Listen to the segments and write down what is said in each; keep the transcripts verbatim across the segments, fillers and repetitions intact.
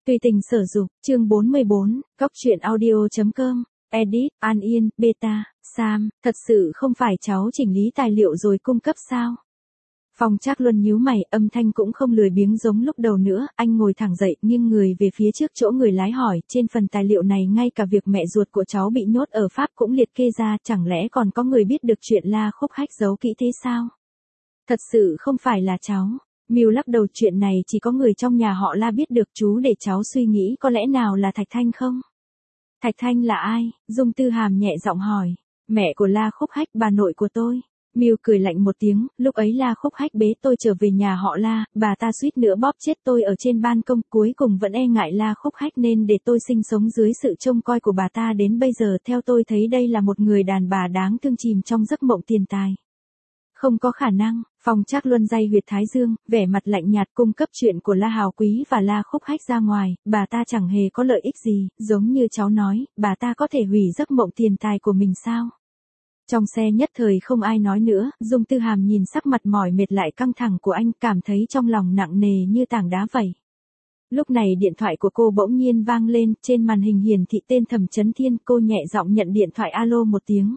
Tùy tình sở dục, chương bốn mươi bốn, góc truyện audio.com, edit, An Yên, beta, Sam, thật sự không phải cháu chỉnh lý tài liệu rồi cung cấp sao? Phong Trác Luân nhíu mày, âm thanh cũng không lười biếng giống lúc đầu nữa, anh ngồi thẳng dậy, nghiêng người về phía trước chỗ người lái hỏi, trên phần tài liệu này ngay cả việc mẹ ruột của cháu bị nhốt ở Pháp cũng liệt kê ra, chẳng lẽ còn có người biết được chuyện La Khúc Hách giấu kỹ thế sao? Thật sự không phải là cháu. Miu lắc đầu, chuyện này chỉ có người trong nhà họ La biết được, chú để cháu suy nghĩ có lẽ nào là Thạch Thanh không? Thạch Thanh là ai? Dung Tư Hàm nhẹ giọng hỏi. Mẹ của La Khúc Hách, bà nội của tôi. Miu cười lạnh một tiếng, lúc ấy La Khúc Hách bế tôi trở về nhà họ La, bà ta suýt nữa bóp chết tôi ở trên ban công, cuối cùng vẫn e ngại La Khúc Hách nên để tôi sinh sống dưới sự trông coi của bà ta đến bây giờ. Theo tôi thấy đây là một người đàn bà đáng thương chìm trong giấc mộng tiền tài. Không có khả năng. Phong Trác Luân day huyệt thái dương, vẻ mặt lạnh nhạt, cung cấp chuyện của La Hào Quý và La Khúc Hách ra ngoài, bà ta chẳng hề có lợi ích gì, giống như cháu nói, bà ta có thể hủy giấc mộng tiền tài của mình sao? Trong xe nhất thời không ai nói nữa, Dung Tư Hàm nhìn sắc mặt mỏi mệt lại căng thẳng của anh, cảm thấy trong lòng nặng nề như tảng đá vậy. Lúc này điện thoại của cô bỗng nhiên vang lên, trên màn hình hiển thị tên Thẩm Chấn Thiên, cô nhẹ giọng nhận điện thoại, alo một tiếng.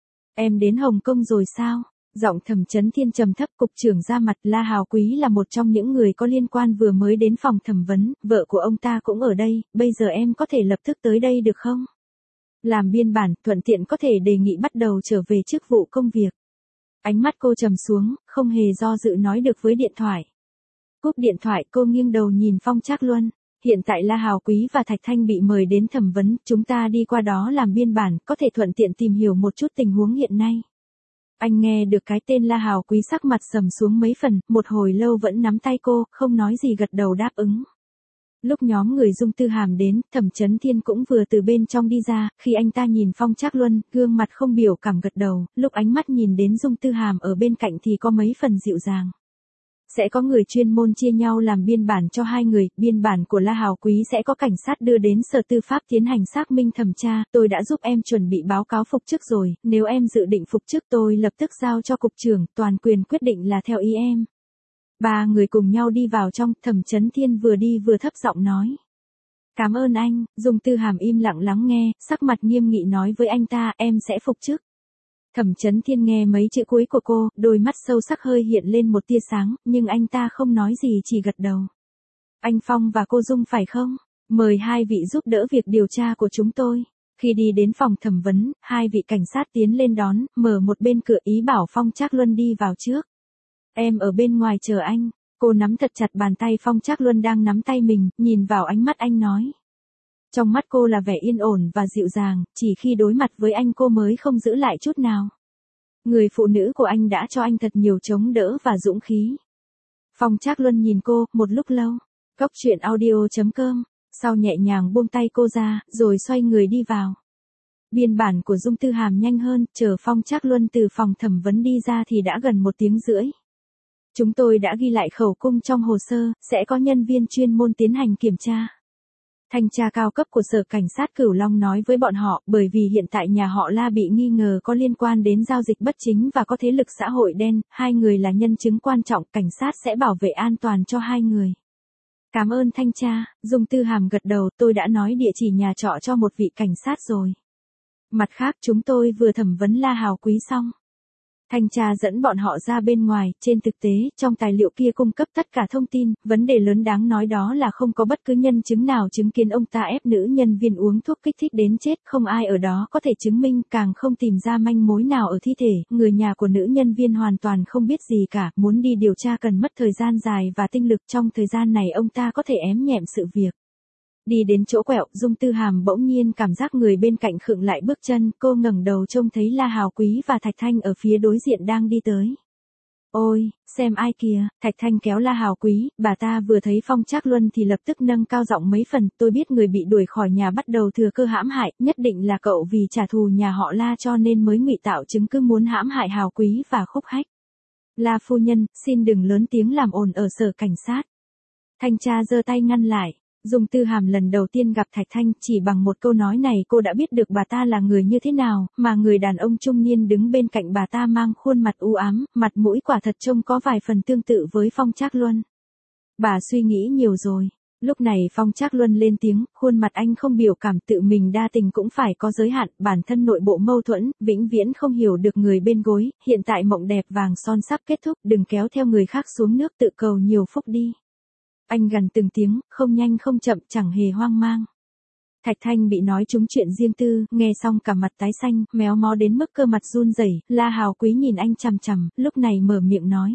Em đến Hồng Kông rồi sao? Giọng Thẩm Chấn Thiên trầm thấp, cục trưởng ra mặt. La Hào Quý là một trong những người có liên quan vừa mới đến phòng thẩm vấn, vợ của ông ta cũng ở đây, bây giờ em có thể lập tức tới đây được không? Làm biên bản, thuận tiện có thể đề nghị bắt đầu trở về chức vụ công việc. Ánh mắt cô trầm xuống, không hề do dự nói được với điện thoại. Cúp điện thoại, cô nghiêng đầu nhìn Phong Trác Luân. Hiện tại La Hào Quý và Thạch Thanh bị mời đến thẩm vấn, chúng ta đi qua đó làm biên bản, có thể thuận tiện tìm hiểu một chút tình huống hiện nay. Anh nghe được cái tên La Hào Quý sắc mặt sầm xuống mấy phần, một hồi lâu vẫn nắm tay cô, không nói gì gật đầu đáp ứng. Lúc nhóm người Dung Tư Hàm đến, Thẩm Chấn Thiên cũng vừa từ bên trong đi ra, khi anh ta nhìn Phong Trác Luân, gương mặt không biểu cảm gật đầu, lúc ánh mắt nhìn đến Dung Tư Hàm ở bên cạnh thì có mấy phần dịu dàng. Sẽ có người chuyên môn chia nhau làm biên bản cho hai người, biên bản của La Hào Quý sẽ có cảnh sát đưa đến Sở Tư pháp tiến hành xác minh thẩm tra, tôi đã giúp em chuẩn bị báo cáo phục chức rồi, nếu em dự định phục chức tôi lập tức giao cho cục trưởng, toàn quyền quyết định là theo ý em. Ba người cùng nhau đi vào trong, Thẩm Chấn Thiên vừa đi vừa thấp giọng nói. Cảm ơn anh. Dung Tư Hàm im lặng lắng nghe, sắc mặt nghiêm nghị nói với anh ta, em sẽ phục chức. Thẩm Chấn Thiên nghe mấy chữ cuối của cô, đôi mắt sâu sắc hơi hiện lên một tia sáng, nhưng anh ta không nói gì, chỉ gật đầu. Anh Phong và cô Dung phải không? Mời hai vị giúp đỡ việc điều tra của chúng tôi. Khi đi đến phòng thẩm vấn, hai vị cảnh sát tiến lên đón, mở một bên cửa, ý bảo Phong Trác Luân đi vào trước. Em ở bên ngoài chờ anh. Cô nắm thật chặt bàn tay Phong Trác Luân đang nắm tay mình, nhìn vào ánh mắt anh nói. Trong mắt cô là vẻ yên ổn và dịu dàng, chỉ khi đối mặt với anh cô mới không giữ lại chút nào. Người phụ nữ của anh đã cho anh thật nhiều chống đỡ và dũng khí. Phong Trác Luân nhìn cô, một lúc lâu. Góc truyện audio.com, sau nhẹ nhàng buông tay cô ra, rồi xoay người đi vào. Biên bản của Dung Tư Hàm nhanh hơn, chờ Phong Trác Luân từ phòng thẩm vấn đi ra thì đã gần một tiếng rưỡi. Chúng tôi đã ghi lại khẩu cung trong hồ sơ, sẽ có nhân viên chuyên môn tiến hành kiểm tra. Thanh tra cao cấp của Sở Cảnh sát Cửu Long nói với bọn họ, bởi vì hiện tại nhà họ La bị nghi ngờ có liên quan đến giao dịch bất chính và có thế lực xã hội đen, hai người là nhân chứng quan trọng, cảnh sát sẽ bảo vệ an toàn cho hai người. Cảm ơn thanh tra. Dung Tư Hàm gật đầu, tôi đã nói địa chỉ nhà trọ cho một vị cảnh sát rồi. Mặt khác, chúng tôi vừa thẩm vấn La Hào Quý xong. Thanh tra dẫn bọn họ ra bên ngoài, trên thực tế, trong tài liệu kia cung cấp tất cả thông tin, vấn đề lớn đáng nói đó là không có bất cứ nhân chứng nào chứng kiến ông ta ép nữ nhân viên uống thuốc kích thích đến chết, không ai ở đó có thể chứng minh, càng không tìm ra manh mối nào ở thi thể, người nhà của nữ nhân viên hoàn toàn không biết gì cả, muốn đi điều tra cần mất thời gian dài và tinh lực, trong thời gian này ông ta có thể ém nhẹm sự việc. Đi đến chỗ quẹo, Dung Tư Hàm bỗng nhiên cảm giác người bên cạnh khựng lại bước chân, cô ngẩng đầu trông thấy La Hào Quý và Thạch Thanh ở phía đối diện đang đi tới. Ôi, xem ai kìa, Thạch Thanh kéo La Hào Quý, bà ta vừa thấy Phong Trác Luân thì lập tức nâng cao giọng mấy phần, tôi biết người bị đuổi khỏi nhà bắt đầu thừa cơ hãm hại, nhất định là cậu vì trả thù nhà họ La cho nên mới ngụy tạo chứng cứ muốn hãm hại Hào Quý và Khúc Hách. La phu nhân, xin đừng lớn tiếng làm ồn ở Sở Cảnh sát. Thanh tra giơ tay ngăn lại. Dung Tư Hàm lần đầu tiên gặp Thạch Thanh, chỉ bằng một câu nói này cô đã biết được bà ta là người như thế nào, mà người đàn ông trung niên đứng bên cạnh bà ta mang khuôn mặt u ám, mặt mũi quả thật trông có vài phần tương tự với Phong Trác Luân. Bà suy nghĩ nhiều rồi. Lúc này Phong Trác Luân lên tiếng, khuôn mặt anh không biểu cảm, tự mình đa tình cũng phải có giới hạn, bản thân nội bộ mâu thuẫn, vĩnh viễn không hiểu được người bên gối, hiện tại mộng đẹp vàng son sắp kết thúc, đừng kéo theo người khác xuống nước tự cầu nhiều phúc đi. Anh gằn từng tiếng, không nhanh không chậm, chẳng hề hoang mang. Thạch Thanh bị nói trúng chuyện riêng tư, nghe xong cả mặt tái xanh, méo mó đến mức cơ mặt run rẩy. La Hào Quý nhìn anh chằm chằm, lúc này mở miệng nói.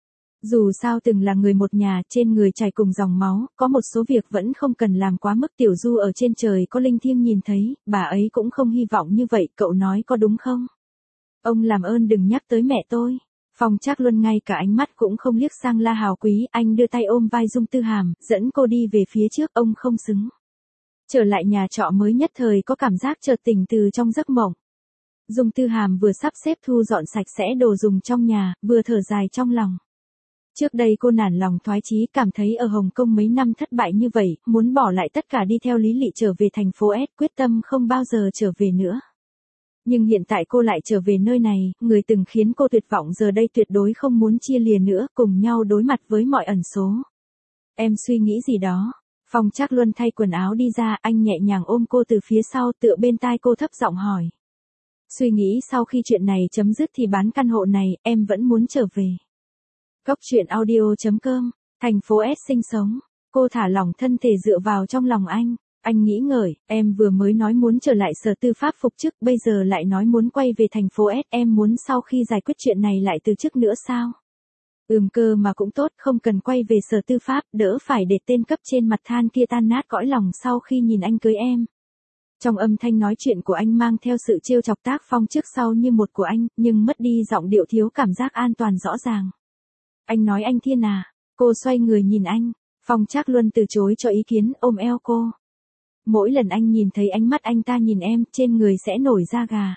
Dù sao từng là người một nhà, trên người chảy cùng dòng máu, có một số việc vẫn không cần làm quá mức. Tiểu Du ở trên trời có linh thiêng nhìn thấy, bà ấy cũng không hy vọng như vậy, cậu nói có đúng không? Ông làm ơn đừng nhắc tới mẹ tôi. Phong Trác Luân ngay cả ánh mắt cũng không liếc sang La Hào Quý, anh đưa tay ôm vai Dung Tư Hàm, dẫn cô đi về phía trước, ông không xứng. Trở lại nhà trọ mới nhất thời có cảm giác chợt tỉnh từ trong giấc mộng. Dung Tư Hàm vừa sắp xếp thu dọn sạch sẽ đồ dùng trong nhà, vừa thở dài trong lòng. Trước đây cô nản lòng thoái chí, cảm thấy ở Hồng Kông mấy năm thất bại như vậy, muốn bỏ lại tất cả đi theo Lý Lị trở về thành phố S, quyết tâm không bao giờ trở về nữa. Nhưng hiện tại cô lại trở về nơi này, người từng khiến cô tuyệt vọng giờ đây tuyệt đối không muốn chia lìa nữa, cùng nhau đối mặt với mọi ẩn số. Em suy nghĩ gì đó? Phong Trác Luân thay quần áo đi ra, anh nhẹ nhàng ôm cô từ phía sau, tựa bên tai cô thấp giọng hỏi. Suy nghĩ sau khi chuyện này chấm dứt thì bán căn hộ này, em vẫn muốn trở về. Góc truyện audio chấm com, thành phố S sinh sống, cô thả lỏng thân thể dựa vào trong lòng anh. Anh nghĩ ngợi, em vừa mới nói muốn trở lại sở tư pháp phục chức, bây giờ lại nói muốn quay về thành phố S, em muốn sau khi giải quyết chuyện này lại từ chức nữa sao? Ừm cơ mà cũng tốt, không cần quay về sở tư pháp, đỡ phải để tên cấp trên mặt than kia tan nát cõi lòng sau khi nhìn anh cưới em. Trong âm thanh nói chuyện của anh mang theo sự trêu chọc tác phong trước sau như một của anh, nhưng mất đi giọng điệu thiếu cảm giác an toàn rõ ràng. Anh nói anh Thiên à? Cô xoay người nhìn anh, Phong Trác Luân từ chối cho ý kiến, ôm eo cô. Mỗi lần anh nhìn thấy ánh mắt anh ta nhìn em, trên người sẽ nổi da gà.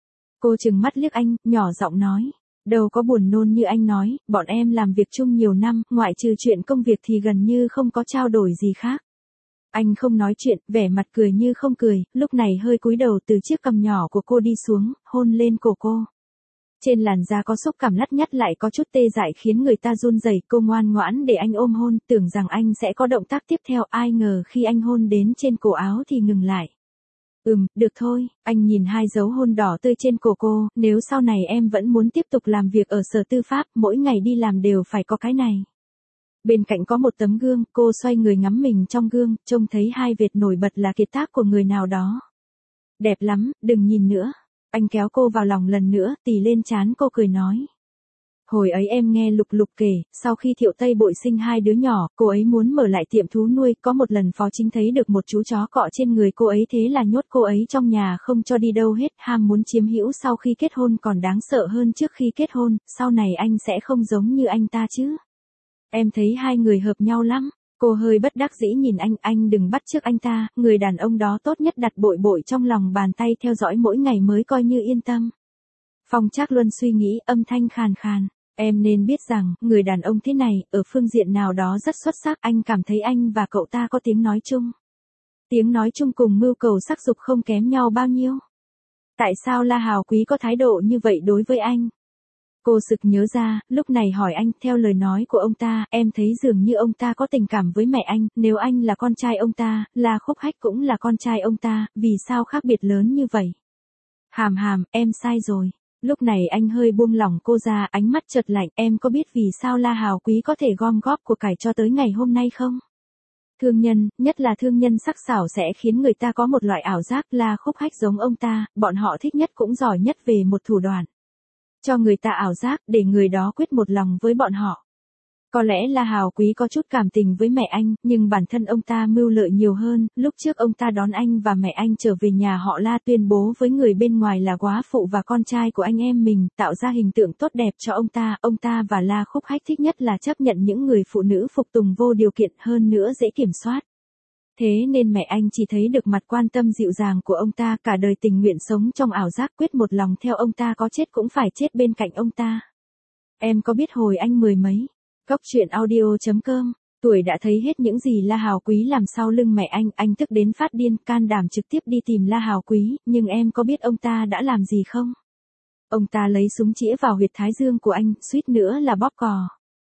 Cô trừng mắt liếc anh, nhỏ giọng nói. Đâu có buồn nôn như anh nói, bọn em làm việc chung nhiều năm, ngoại trừ chuyện công việc thì gần như không có trao đổi gì khác. Anh không nói chuyện, vẻ mặt cười như không cười, lúc này hơi cúi đầu từ chiếc cằm nhỏ của cô đi xuống, hôn lên cổ cô. Trên làn da có xúc cảm lắt nhắt lại có chút tê dại khiến người ta run rẩy. Cô ngoan ngoãn để anh ôm hôn, tưởng rằng anh sẽ có động tác tiếp theo, ai ngờ khi anh hôn đến trên cổ áo thì ngừng lại. Ừm, được thôi, anh nhìn hai dấu hôn đỏ tươi trên cổ cô, nếu sau này em vẫn muốn tiếp tục làm việc ở sở tư pháp, mỗi ngày đi làm đều phải có cái này. Bên cạnh có một tấm gương, cô xoay người ngắm mình trong gương, trông thấy hai vệt nổi bật là kiệt tác của người nào đó. Đẹp lắm, đừng nhìn nữa. Anh kéo cô vào lòng lần nữa, tì lên trán cô cười nói. Hồi ấy em nghe Lục Lục kể, sau khi Thiệu Tây Bội sinh hai đứa nhỏ, cô ấy muốn mở lại tiệm thú nuôi, có một lần Phó Chính thấy được một chú chó cọ trên người cô ấy, thế là nhốt cô ấy trong nhà không cho đi đâu hết, ham muốn chiếm hữu sau khi kết hôn còn đáng sợ hơn trước khi kết hôn, sau này anh sẽ không giống như anh ta chứ. Em thấy hai người hợp nhau lắm. Cô hơi bất đắc dĩ nhìn anh, anh đừng bắt chước anh ta, người đàn ông đó tốt nhất đặt Bội Bội trong lòng bàn tay theo dõi mỗi ngày mới coi như yên tâm. Phong Trác Luân suy nghĩ, âm thanh khàn khàn. Em nên biết rằng, người đàn ông thế này, ở phương diện nào đó rất xuất sắc, anh cảm thấy anh và cậu ta có tiếng nói chung. Tiếng nói chung cùng mưu cầu sắc dục không kém nhau bao nhiêu. Tại sao La Hào Quý có thái độ như vậy đối với anh? Cô sực nhớ ra, lúc này hỏi anh, theo lời nói của ông ta, em thấy dường như ông ta có tình cảm với mẹ anh, nếu anh là con trai ông ta, La Khúc Hách cũng là con trai ông ta, vì sao khác biệt lớn như vậy? Hàm hàm, em sai rồi. Lúc này anh hơi buông lỏng cô ra, ánh mắt chợt lạnh, em có biết vì sao La Hào Quý có thể gom góp của cải cho tới ngày hôm nay không? Thương nhân, nhất là thương nhân sắc sảo sẽ khiến người ta có một loại ảo giác La Khúc Hách giống ông ta, bọn họ thích nhất cũng giỏi nhất về một thủ đoạn. Cho người ta ảo giác để người đó quyết một lòng với bọn họ. Có lẽ La Hào Quý có chút cảm tình với mẹ anh, nhưng bản thân ông ta mưu lợi nhiều hơn, lúc trước ông ta đón anh và mẹ anh trở về nhà họ La tuyên bố với người bên ngoài là góa phụ và con trai của anh em mình, tạo ra hình tượng tốt đẹp cho ông ta, ông ta và La Khúc Hách thích nhất là chấp nhận những người phụ nữ phục tùng vô điều kiện, hơn nữa dễ kiểm soát. Thế nên mẹ anh chỉ thấy được mặt quan tâm dịu dàng của ông ta, cả đời tình nguyện sống trong ảo giác, quyết một lòng theo ông ta, có chết cũng phải chết bên cạnh ông ta. Em có biết hồi anh mười mấy, Góc truyện audio chấm com, tuổi đã thấy hết những gì La Hào Quý làm sau lưng mẹ anh, anh tức đến phát điên, can đảm trực tiếp đi tìm La Hào Quý, nhưng em có biết ông ta đã làm gì không? Ông ta lấy súng chĩa vào huyệt thái dương của anh, suýt nữa là bóp cò.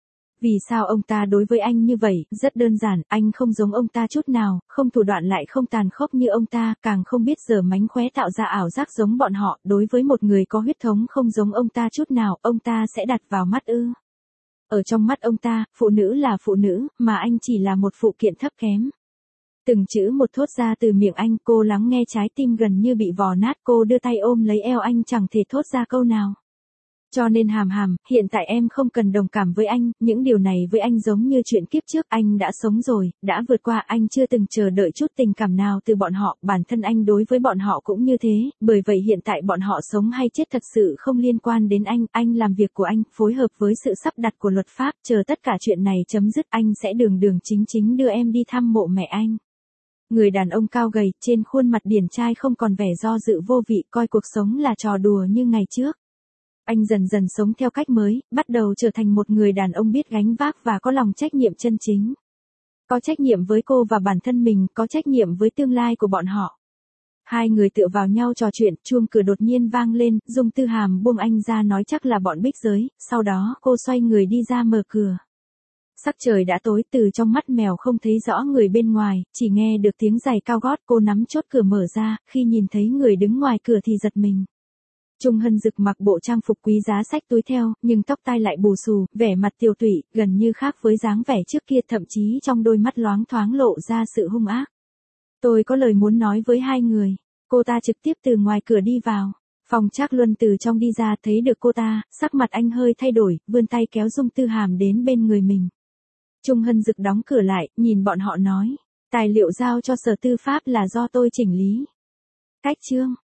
Vì sao ông ta đối với anh như vậy? Rất đơn giản, anh không giống ông ta chút nào, không thủ đoạn lại không tàn khốc như ông ta, càng không biết giờ mánh khóe tạo ra ảo giác giống bọn họ. Đối với một người có huyết thống không giống ông ta chút nào, ông ta sẽ đặt vào mắt ư? Ở trong mắt ông ta, phụ nữ là phụ nữ, mà anh chỉ là một phụ kiện thấp kém. Từng chữ một thốt ra từ miệng anh, cô lắng nghe trái tim gần như bị vò nát, cô đưa tay ôm lấy eo anh chẳng thể thốt ra câu nào. Cho nên Hàm Hàm, hiện tại em không cần đồng cảm với anh, những điều này với anh giống như chuyện kiếp trước, anh đã sống rồi, đã vượt qua, anh chưa từng chờ đợi chút tình cảm nào từ bọn họ, bản thân anh đối với bọn họ cũng như thế, bởi vậy hiện tại bọn họ sống hay chết thật sự không liên quan đến anh, anh làm việc của anh, phối hợp với sự sắp đặt của luật pháp, chờ tất cả chuyện này chấm dứt, anh sẽ đường đường chính chính đưa em đi thăm mộ mẹ anh. Người đàn ông cao gầy, trên khuôn mặt điển trai không còn vẻ do dự vô vị, coi cuộc sống là trò đùa như ngày trước. Anh dần dần sống theo cách mới, bắt đầu trở thành một người đàn ông biết gánh vác và có lòng trách nhiệm chân chính. Có trách nhiệm với cô và bản thân mình, có trách nhiệm với tương lai của bọn họ. Hai người tựa vào nhau trò chuyện, chuông cửa đột nhiên vang lên, Dung Tư Hàm buông anh ra nói chắc là bọn Bích Giới, sau đó cô xoay người đi ra mở cửa. Sắc trời đã tối, từ trong mắt mèo không thấy rõ người bên ngoài, chỉ nghe được tiếng giày cao gót, cô nắm chốt cửa mở ra, khi nhìn thấy người đứng ngoài cửa thì giật mình. Trung Hân Dực mặc bộ trang phục quý giá xách túi theo, nhưng tóc tai lại bù xù, vẻ mặt tiều tụy, gần như khác với dáng vẻ trước kia, thậm chí trong đôi mắt loáng thoáng lộ ra sự hung ác. Tôi có lời muốn nói với hai người. Cô ta trực tiếp từ ngoài cửa đi vào. Phong Trác Luân từ trong đi ra thấy được cô ta, sắc mặt anh hơi thay đổi, vươn tay kéo Dung Tư Hàm đến bên người mình. Trung Hân Dực đóng cửa lại, nhìn bọn họ nói. Tài liệu giao cho Sở Tư pháp là do tôi chỉnh lý. Cách chương.